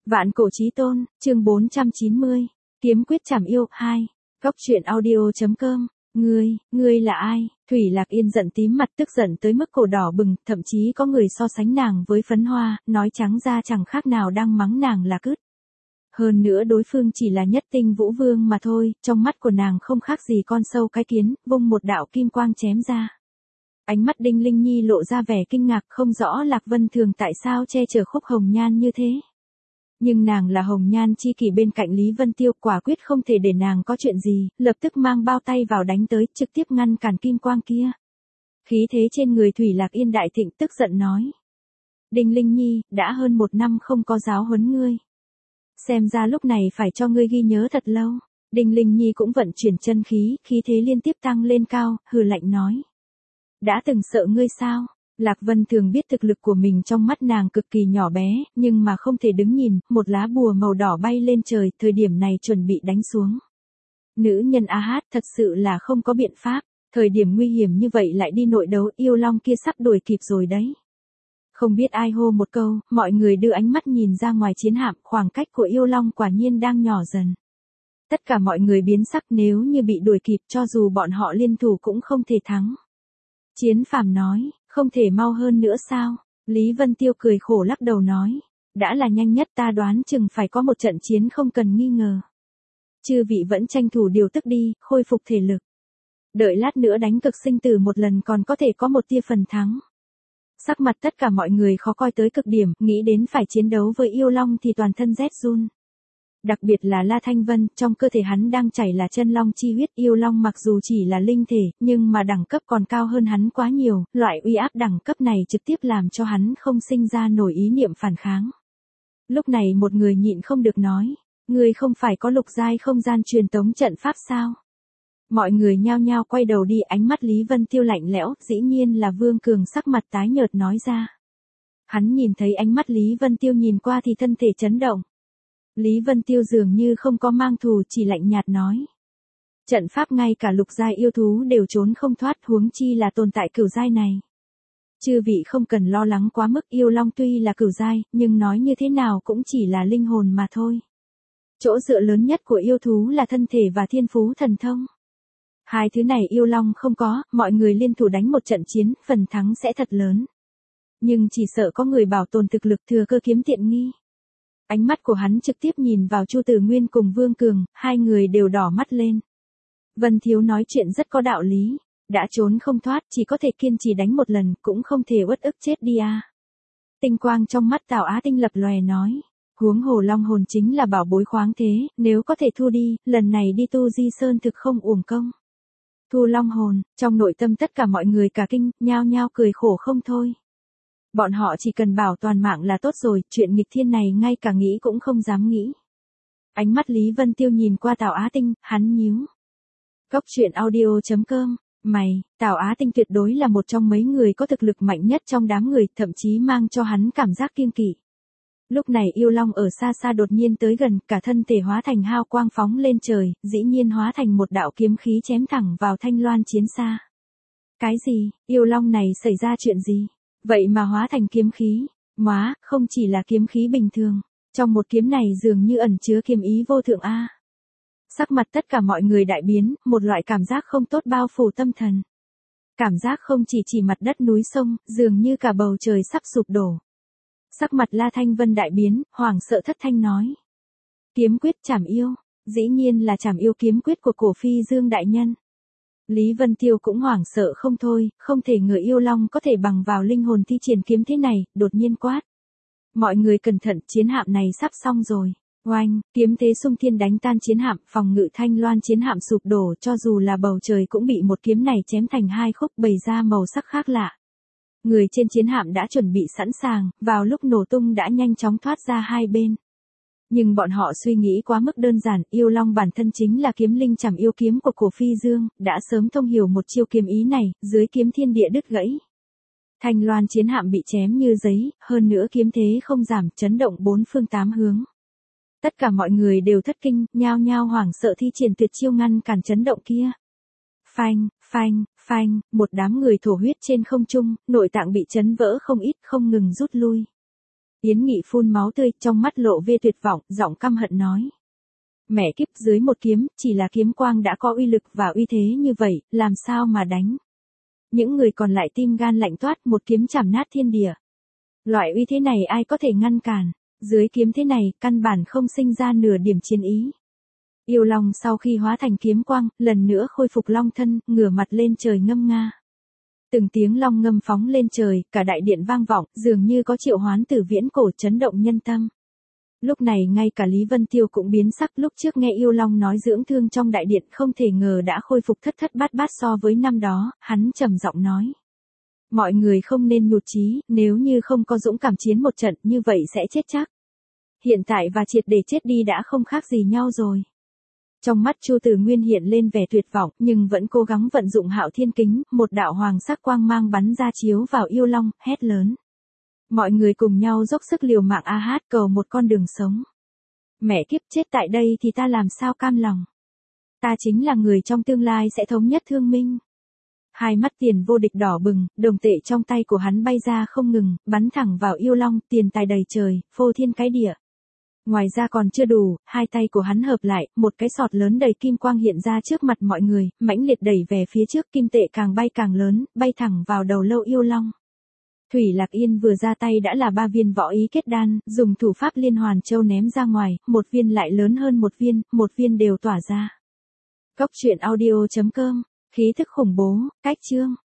Vạn cổ chí tôn, chương 490. Kiếm quyết trảm yêu 2. Góc truyện audio.com. Ngươi là ai? Thủy Lạc Yên giận tím mặt, tức giận tới mức cổ đỏ bừng, thậm chí có người so sánh nàng với phấn hoa, nói trắng ra chẳng khác nào đang mắng nàng là cứt. Hơn nữa đối phương chỉ là nhất tinh vũ vương mà thôi, trong mắt của nàng không khác gì con sâu cái kiến, vung một đạo kim quang chém ra. Ánh mắt Đinh Linh Nhi lộ ra vẻ kinh ngạc, không rõ Lạc Vân Thường tại sao che chở Khúc Hồng Nhan như thế. Nhưng nàng là Hồng Nhan chi kỷ bên cạnh Lý Vân Tiêu, quả quyết không thể để nàng có chuyện gì, lập tức mang bao tay vào đánh tới, trực tiếp ngăn cản kim quang kia. Khí thế trên người Thủy Lạc Yên đại thịnh, tức giận nói. Đinh Linh Nhi, đã hơn 1 năm không có giáo huấn ngươi. Xem ra lúc này phải cho ngươi ghi nhớ thật lâu. Đinh Linh Nhi cũng vận chuyển chân khí, khí thế liên tiếp tăng lên cao, hừ lạnh nói. Đã từng sợ ngươi sao? Lạc Vân Thường biết thực lực của mình trong mắt nàng cực kỳ nhỏ bé, nhưng mà không thể đứng nhìn, một lá bùa màu đỏ bay lên trời, thời điểm này chuẩn bị đánh xuống. Nữ nhân A Hát thật sự là không có biện pháp, thời điểm nguy hiểm như vậy lại đi nội đấu, yêu long kia sắp đuổi kịp rồi đấy. Không biết ai hô một câu, mọi người đưa ánh mắt nhìn ra ngoài chiến hạm, khoảng cách của yêu long quả nhiên đang nhỏ dần. Tất cả mọi người biến sắc, nếu như bị đuổi kịp cho dù bọn họ liên thủ cũng không thể thắng. Chiến Phàm nói, không thể mau hơn nữa sao? Lý Vân Tiêu cười khổ lắc đầu nói, đã là nhanh nhất, ta đoán chừng phải có một trận chiến không cần nghi ngờ. Chư vị vẫn tranh thủ điều tức đi, khôi phục thể lực. Đợi lát nữa đánh cực sinh tử một lần còn có thể có một tia phần thắng. Sắc mặt tất cả mọi người khó coi tới cực điểm, nghĩ đến phải chiến đấu với yêu long thì toàn thân rét run. Đặc biệt là La Thanh Vân, trong cơ thể hắn đang chảy là chân long chi huyết, yêu long mặc dù chỉ là linh thể, nhưng mà đẳng cấp còn cao hơn hắn quá nhiều, loại uy áp đẳng cấp này trực tiếp làm cho hắn không sinh ra nổi ý niệm phản kháng. Lúc này một người nhịn không được nói, ngươi không phải có lục giai không gian truyền tống trận pháp sao? Mọi người nhao nhao quay đầu đi, ánh mắt Lý Vân Tiêu lạnh lẽo, dĩ nhiên là Vương Cường sắc mặt tái nhợt nói ra. Hắn nhìn thấy ánh mắt Lý Vân Tiêu nhìn qua thì thân thể chấn động. Lý Vân Tiêu dường như không có mang thù, chỉ lạnh nhạt nói. Trận pháp ngay cả lục giai yêu thú đều trốn không thoát, huống chi là tồn tại cửu giai này. Chư vị không cần lo lắng quá mức, yêu long tuy là cửu giai, nhưng nói như thế nào cũng chỉ là linh hồn mà thôi. Chỗ dựa lớn nhất của yêu thú là thân thể và thiên phú thần thông. Hai thứ này yêu long không có, mọi người liên thủ đánh một trận chiến, phần thắng sẽ thật lớn. Nhưng chỉ sợ có người bảo tồn thực lực thừa cơ kiếm tiện nghi. Ánh mắt của hắn trực tiếp nhìn vào Chu Tử Nguyên cùng Vương Cường, hai người đều đỏ mắt lên. Vân Thiếu nói chuyện rất có đạo lý, đã trốn không thoát, chỉ có thể kiên trì đánh một lần, cũng không thể uất ức chết đi à. Tinh quang trong mắt Tào Á Tinh lập lòe nói, huống hồ long hồn chính là bảo bối khoáng thế, nếu có thể thu đi, lần này đi tu Di Sơn thực không uổng công. Thu long hồn, trong nội tâm tất cả mọi người cả kinh, nhao nhao cười khổ không thôi. Bọn họ chỉ cần bảo toàn mạng là tốt rồi, chuyện nghịch thiên này ngay cả nghĩ cũng không dám nghĩ. Ánh mắt Lý Vân Tiêu nhìn qua Tào Á Tinh, hắn nhíu. Góc truyện audio.com. Tào Á Tinh tuyệt đối là một trong mấy người có thực lực mạnh nhất trong đám người, thậm chí mang cho hắn cảm giác kiêng kỵ. Lúc này yêu long ở xa xa đột nhiên tới gần, cả thân thể hóa thành hào quang phóng lên trời, dĩ nhiên hóa thành một đạo kiếm khí chém thẳng vào thanh loan chiến xa. Cái gì, yêu long này xảy ra chuyện gì? Vậy mà hóa thành kiếm khí, không chỉ là kiếm khí bình thường, trong một kiếm này dường như ẩn chứa kiếm ý vô thượng a. Sắc mặt tất cả mọi người đại biến, một loại cảm giác không tốt bao phủ tâm thần. Cảm giác không chỉ mặt đất núi sông, dường như cả bầu trời sắp sụp đổ. Sắc mặt La Thanh Vân đại biến, hoảng sợ thất thanh nói. Kiếm quyết trảm yêu, dĩ nhiên là trảm yêu kiếm quyết của Cổ Phi Dương đại nhân. Lý Vân Tiêu cũng hoảng sợ không thôi, không thể ngờ yêu long có thể bằng vào linh hồn thi triển kiếm thế này, đột nhiên quát. Mọi người cẩn thận, chiến hạm này sắp xong rồi. Oanh, kiếm thế xung thiên đánh tan chiến hạm, phòng ngự thanh loan chiến hạm sụp đổ, cho dù là bầu trời cũng bị một kiếm này chém thành hai khúc, bày ra màu sắc khác lạ. Người trên chiến hạm đã chuẩn bị sẵn sàng, vào lúc nổ tung đã nhanh chóng thoát ra hai bên. Nhưng bọn họ suy nghĩ quá mức đơn giản, yêu long bản thân chính là kiếm linh trảm yêu kiếm của Cổ Phi Dương, đã sớm thông hiểu một chiêu kiếm ý này, dưới kiếm thiên địa đứt gãy. Thanh loan chiến hạm bị chém như giấy, hơn nữa kiếm thế không giảm, chấn động bốn phương tám hướng. Tất cả mọi người đều thất kinh, nhao nhao hoảng sợ thi triển tuyệt chiêu ngăn cản chấn động kia. Phanh, một đám người thổ huyết trên không trung, nội tạng bị chấn vỡ không ít, không ngừng rút lui. Yến Nghị phun máu tươi, trong mắt lộ vẻ tuyệt vọng, giọng căm hận nói. Mẹ kiếp, dưới một kiếm, chỉ là kiếm quang đã có uy lực và uy thế như vậy, làm sao mà đánh. Những người còn lại tim gan lạnh toát, một kiếm chảm nát thiên địa. Loại uy thế này ai có thể ngăn cản, dưới kiếm thế này, căn bản không sinh ra nửa điểm chiến ý. Yêu Long sau khi hóa thành kiếm quang, lần nữa khôi phục long thân, ngửa mặt lên trời ngâm nga. Từng tiếng long ngâm phóng lên trời, cả đại điện vang vọng, dường như có triệu hoán từ viễn cổ chấn động nhân tâm. Lúc này ngay cả Lý Vân Tiêu cũng biến sắc, lúc trước nghe Yêu Long nói dưỡng thương trong đại điện không thể ngờ đã khôi phục thất thất bát bát so với năm đó, hắn trầm giọng nói. Mọi người không nên nhụt chí, nếu như không có dũng cảm chiến một trận như vậy sẽ chết chắc. Hiện tại và triệt để chết đi đã không khác gì nhau rồi. Trong mắt Chu Tử Nguyên hiện lên vẻ tuyệt vọng, nhưng vẫn cố gắng vận dụng Hạo Thiên Kính, một đạo hoàng sắc quang mang bắn ra chiếu vào Yêu Long, hét lớn. Mọi người cùng nhau dốc sức liều mạng cầu một con đường sống. Mẹ kiếp, chết tại đây thì ta làm sao cam lòng. Ta chính là người trong tương lai sẽ thống nhất thương minh. Hai mắt Tiền Vô Địch đỏ bừng, đồng tệ trong tay của hắn bay ra không ngừng, bắn thẳng vào Yêu Long, tiền tài đầy trời, phô thiên cái địa. Ngoài ra còn chưa đủ, hai tay của hắn hợp lại, một cái sọt lớn đầy kim quang hiện ra trước mặt mọi người, mãnh liệt đẩy về phía trước, kim tệ càng bay càng lớn, bay thẳng vào đầu lâu Yêu Long. Thủy Lạc Yên vừa ra tay đã là 3 viên võ ý kết đan, dùng thủ pháp liên hoàn châu ném ra ngoài, một viên lại lớn hơn một viên đều tỏa ra. Cốc truyện audio.com, khí thức khủng bố, cách chương.